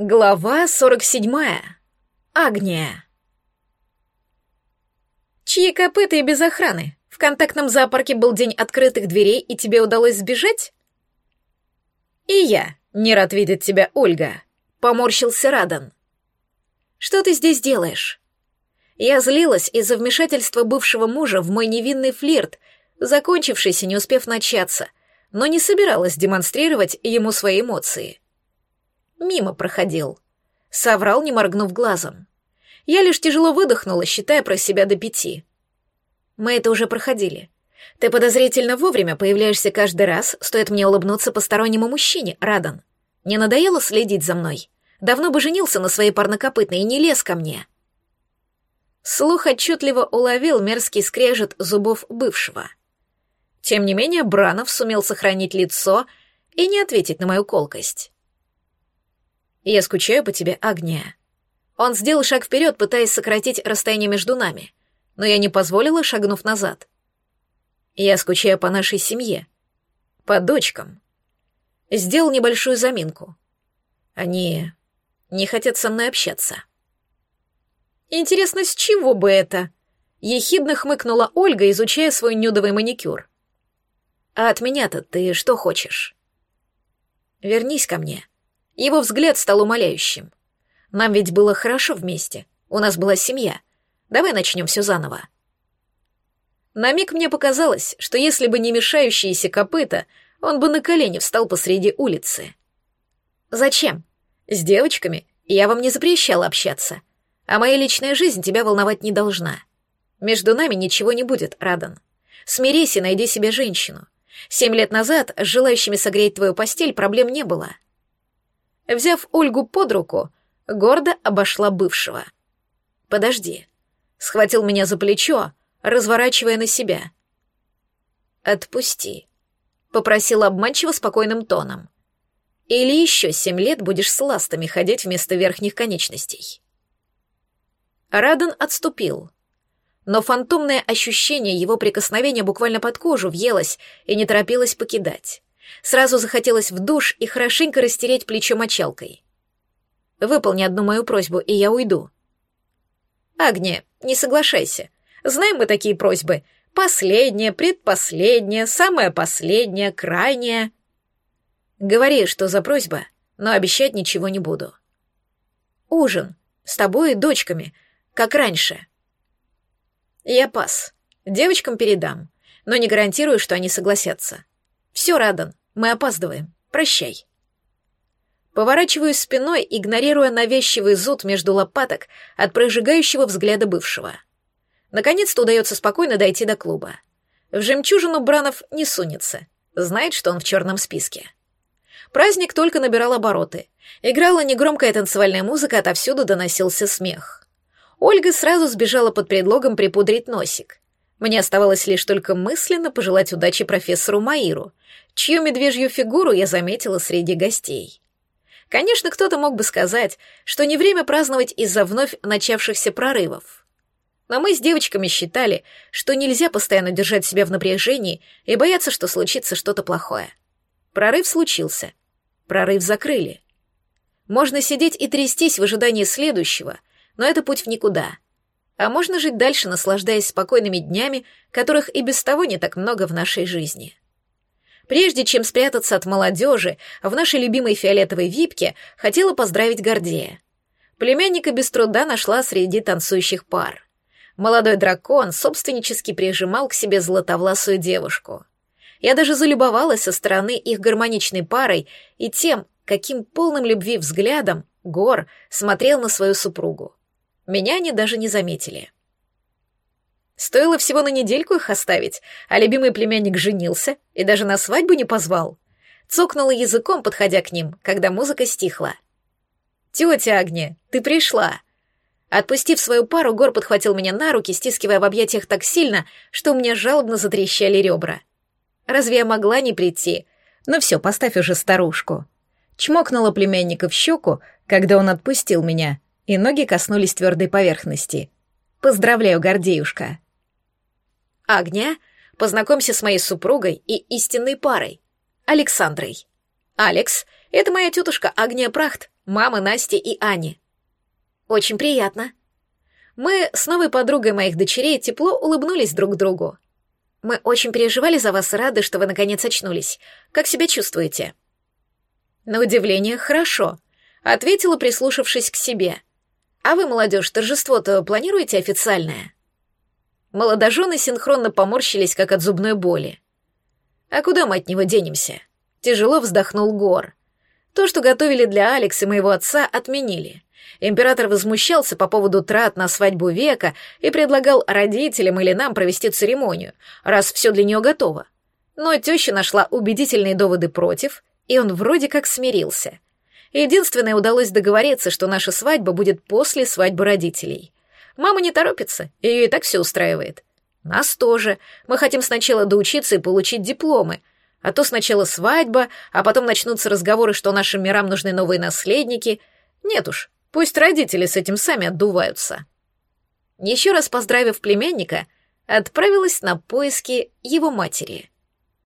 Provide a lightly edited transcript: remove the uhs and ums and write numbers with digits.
Глава 47. Агния. Чьи копыта и без охраны? В контактном зоопарке был день открытых дверей, и тебе удалось сбежать? И я не рад видеть тебя, Ольга. Поморщился Радан. Что ты здесь делаешь? Я злилась из-за вмешательства бывшего мужа в мой невинный флирт, закончившийся, не успев начаться, но не собиралась демонстрировать ему свои эмоции. Мимо проходил. Соврал, не моргнув глазом. Я лишь тяжело выдохнула, считая про себя до 5. Мы это уже проходили. Ты подозрительно вовремя появляешься каждый раз, стоит мне улыбнуться постороннему мужчине, Радан. Не надоело следить за мной? Давно бы женился на своей парнокопытной и не лез ко мне. Слух отчетливо уловил мерзкий скрежет зубов бывшего. Тем не менее, Бранов сумел сохранить лицо и не ответить на мою колкость. «Я скучаю по тебе, Агния». Он сделал шаг вперед, пытаясь сократить расстояние между нами, но я не позволила, шагнув назад. «Я скучаю по нашей семье, по дочкам». Сделал небольшую заминку. Они не хотят со мной общаться. «Интересно, с чего бы это?» Ехидно хмыкнула Ольга, изучая свой нюдовый маникюр. «А от меня-то ты что хочешь?» «Вернись ко мне». Его взгляд стал умоляющим. «Нам ведь было хорошо вместе. У нас была семья. Давай начнем все заново». На миг мне показалось, что если бы не мешающиеся копыта, он бы на колени встал посреди улицы. «Зачем? С девочками я вам не запрещала общаться, а моя личная жизнь тебя волновать не должна. Между нами ничего не будет, Радан. Смирись и найди себе женщину. 7 лет назад с желающими согреть твою постель проблем не было». Взяв Ольгу под руку, гордо обошла бывшего. «Подожди», — схватил меня за плечо, разворачивая на себя. «Отпусти», — попросила обманчиво спокойным тоном. «Или еще 7 лет будешь с ластами ходить вместо верхних конечностей». Радан отступил, но фантомное ощущение его прикосновения буквально под кожу въелось и не торопилось покидать. Сразу захотелось в душ и хорошенько растереть плечо мочалкой. «Выполни одну мою просьбу, и я уйду». «Агния, не соглашайся. Знаем мы такие просьбы. Последняя, предпоследняя, самая последняя, крайняя». «Говори, что за просьба, но обещать ничего не буду». «Ужин. С тобой и дочками. Как раньше». «Я пас. Девочкам передам, но не гарантирую, что они согласятся. Все, Радан, мы опаздываем. Прощай». Поворачиваюсь спиной, игнорируя навязчивый зуд между лопаток от прожигающего взгляда бывшего. Наконец-то удается спокойно дойти до клуба. В жемчужину Бранов не сунется. Знает, что он в черном списке. Праздник только набирал обороты. Играла негромкая танцевальная музыка, отовсюду доносился смех. Ольга сразу сбежала под предлогом припудрить носик. Мне оставалось лишь только мысленно пожелать удачи профессору Маиру, чью медвежью фигуру я заметила среди гостей. Конечно, кто-то мог бы сказать, что не время праздновать из-за вновь начавшихся прорывов. Но мы с девочками считали, что нельзя постоянно держать себя в напряжении и бояться, что случится что-то плохое. Прорыв случился. Прорыв закрыли. Можно сидеть и трястись в ожидании следующего, но это путь в никуда. А можно жить дальше, наслаждаясь спокойными днями, которых и без того не так много в нашей жизни. Прежде чем спрятаться от молодежи, в нашей любимой фиолетовой випке хотела поздравить Гордея. Племянника без труда нашла среди танцующих пар. Молодой дракон собственнически прижимал к себе златовласую девушку. Я даже залюбовалась со стороны их гармоничной парой и тем, каким полным любви взглядом Гор смотрел на свою супругу. Меня они даже не заметили. Стоило всего на недельку их оставить, а любимый племянник женился и даже на свадьбу не позвал. Цокнула языком, подходя к ним, когда музыка стихла. «Тетя Агния, ты пришла!» Отпустив свою пару, Гор подхватил меня на руки, стискивая в объятиях так сильно, что у меня жалобно затрещали ребра. Разве я могла не прийти? Ну все, поставь уже старушку. Чмокнула племянника в щеку, когда он отпустил меня, и ноги коснулись твердой поверхности. «Поздравляю, Гордеюшка!» «Агния, познакомься с моей супругой и истинной парой, Александрой. Алекс, это моя тетушка Агния Прахт, мамы Насти и Ани. Очень приятно. Мы с новой подругой моих дочерей тепло улыбнулись друг другу. Мы очень переживали за вас и рады, что вы наконец очнулись. Как себя чувствуете? На удивление, хорошо, ответила, прислушавшись к себе. А вы, молодежь, торжество-то планируете официальное? Молодожены синхронно поморщились, как от зубной боли. А куда мы от него денемся? Тяжело вздохнул Гор. То, что готовили для Алекса и моего отца, отменили. Император возмущался по поводу трат на свадьбу века и предлагал родителям или нам провести церемонию, раз все для нее готово. Но теща нашла убедительные доводы против, и он вроде как смирился. Единственное, удалось договориться, что наша свадьба будет после свадьбы родителей. Мама не торопится, ее и так все устраивает. Нас тоже. Мы хотим сначала доучиться и получить дипломы, а то сначала свадьба, а потом начнутся разговоры, что нашим мирам нужны новые наследники. Нет уж, пусть родители с этим сами отдуваются. Еще раз поздравив племянника, отправилась на поиски его матери.